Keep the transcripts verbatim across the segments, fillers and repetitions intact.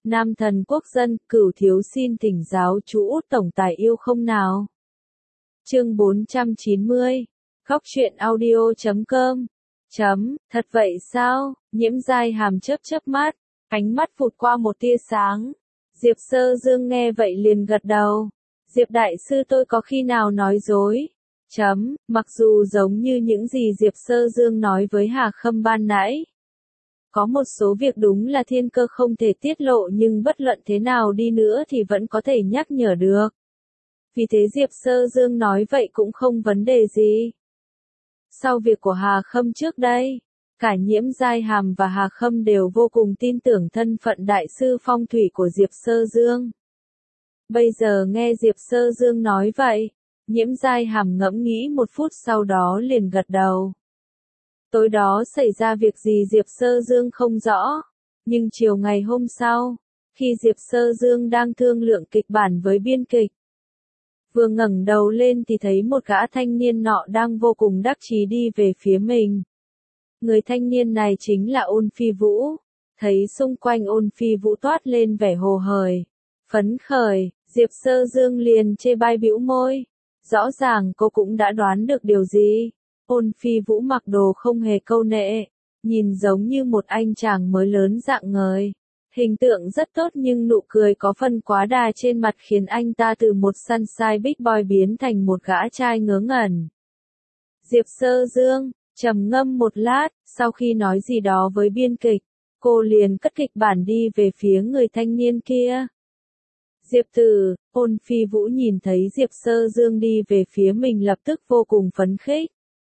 Nam thần quốc dân, Cửu thiếu xin thỉnh giáo chú Út tổng tài yêu không nào. Chương bốn trăm chín mươi. Khóc chuyện audio chấm com. Chấm, thật vậy sao? Nhiễm Giai Hàm chớp chớp mắt, ánh mắt vụt qua một tia sáng. Diệp Sơ Dương nghe vậy liền gật đầu. Diệp đại sư, tôi có khi nào nói dối? Chấm, mặc dù giống như những gì Diệp Sơ Dương nói với Hà Khâm ban nãy. Có một số việc đúng là thiên cơ không thể tiết lộ, nhưng bất luận thế nào đi nữa thì vẫn có thể nhắc nhở được. Vì thế Diệp Sơ Dương nói vậy cũng không vấn đề gì. Sau việc của Hà Khâm trước đây, cả Nhiễm Giai Hàm và Hà Khâm đều vô cùng tin tưởng thân phận đại sư phong thủy của Diệp Sơ Dương. Bây giờ nghe Diệp Sơ Dương nói vậy, Nhiễm Giai Hàm ngẫm nghĩ một phút sau đó liền gật đầu. Tối đó xảy ra việc gì Diệp Sơ Dương không rõ, nhưng chiều ngày hôm sau, khi Diệp Sơ Dương đang thương lượng kịch bản với biên kịch, vừa ngẩng đầu lên thì thấy một gã thanh niên nọ đang vô cùng đắc chí đi về phía mình. Người thanh niên này chính là Ôn Phi Vũ. Thấy xung quanh Ôn Phi Vũ toát lên vẻ hồ hởi, phấn khởi, Diệp Sơ Dương liền chê bai bĩu môi. Rõ ràng cô cũng đã đoán được điều gì. Ôn Phi Vũ mặc đồ không hề câu nệ, nhìn giống như một anh chàng mới lớn rạng ngời. Hình tượng rất tốt nhưng nụ cười có phần quá đà trên mặt khiến anh ta từ một sunshine big boy biến thành một gã trai ngớ ngẩn. Diệp Sơ Dương trầm ngâm một lát, sau khi nói gì đó với biên kịch, cô liền cất kịch bản đi về phía người thanh niên kia. Diệp Tử, Ôn Phi Vũ nhìn thấy Diệp Sơ Dương đi về phía mình lập tức vô cùng phấn khích.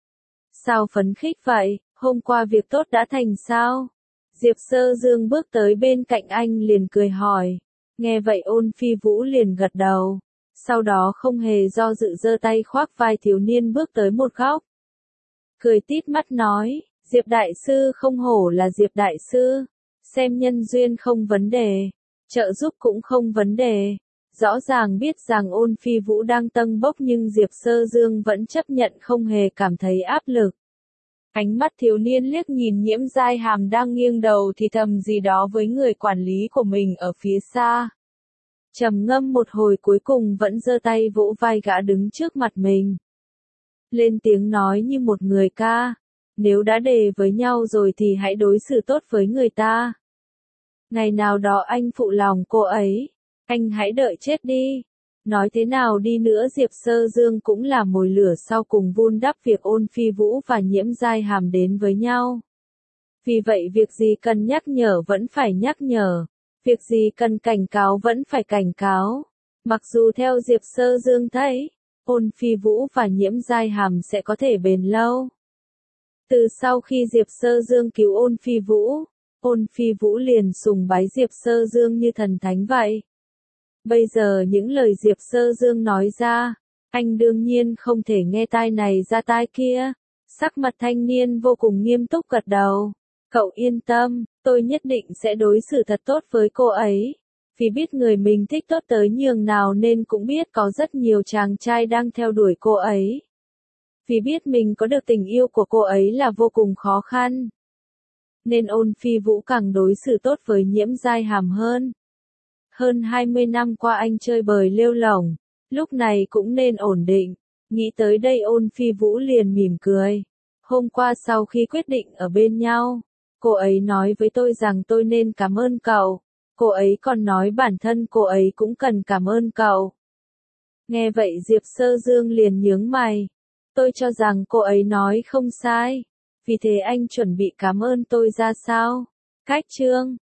Sao phấn khích vậy, hôm qua việc tốt đã thành sao? Diệp Sơ Dương bước tới bên cạnh anh liền cười hỏi. Nghe vậy Ôn Phi Vũ liền gật đầu. Sau đó không hề do dự giơ tay khoác vai thiếu niên bước tới một góc. Cười tít mắt nói, Diệp đại sư không hổ là Diệp đại sư. Xem nhân duyên không vấn đề, trợ giúp cũng không vấn đề. Rõ ràng biết rằng Ôn Phi Vũ đang tâng bốc nhưng Diệp Sơ Dương vẫn chấp nhận không hề cảm thấy áp lực. Ánh mắt thiếu niên liếc nhìn Nhiễm Giai Hàm đang nghiêng đầu thì thầm gì đó với người quản lý của mình ở phía xa. Trầm ngâm một hồi cuối cùng vẫn giơ tay vỗ vai gã đứng trước mặt mình. Lên tiếng nói như một người ca, nếu đã đề với nhau rồi thì hãy đối xử tốt với người ta. Ngày nào đó anh phụ lòng cô ấy, anh hãy đợi chết đi. Nói thế nào đi nữa Diệp Sơ Dương cũng là mồi lửa sau cùng vun đắp việc Ôn Phi Vũ và Nhiễm Giai Hàm đến với nhau. Vì vậy việc gì cần nhắc nhở vẫn phải nhắc nhở, việc gì cần cảnh cáo vẫn phải cảnh cáo. Mặc dù theo Diệp Sơ Dương thấy, Ôn Phi Vũ và Nhiễm Giai Hàm sẽ có thể bền lâu. Từ sau khi Diệp Sơ Dương cứu Ôn Phi Vũ, Ôn Phi Vũ liền sùng bái Diệp Sơ Dương như thần thánh vậy. Bây giờ những lời Diệp Sơ Dương nói ra, anh đương nhiên không thể nghe tai này ra tai kia. Sắc mặt thanh niên vô cùng nghiêm túc gật đầu. Cậu yên tâm, tôi nhất định sẽ đối xử thật tốt với cô ấy. Vì biết người mình thích tốt tới nhường nào nên cũng biết có rất nhiều chàng trai đang theo đuổi cô ấy. Vì biết mình có được tình yêu của cô ấy là vô cùng khó khăn, nên Ôn Phi Vũ càng đối xử tốt với Nhiễm Giai Hàm hơn. Hơn hai mươi năm qua anh chơi bời lêu lổng, lúc này cũng nên ổn định. Nghĩ tới đây Ôn Phi Vũ liền mỉm cười. Hôm qua sau khi quyết định ở bên nhau, cô ấy nói với tôi rằng tôi nên cảm ơn cậu. Cô ấy còn nói bản thân cô ấy cũng cần cảm ơn cậu. Nghe vậy Diệp Sơ Dương liền nhướng mày. Tôi cho rằng cô ấy nói không sai. Vì thế anh chuẩn bị cảm ơn tôi ra sao? Cách chương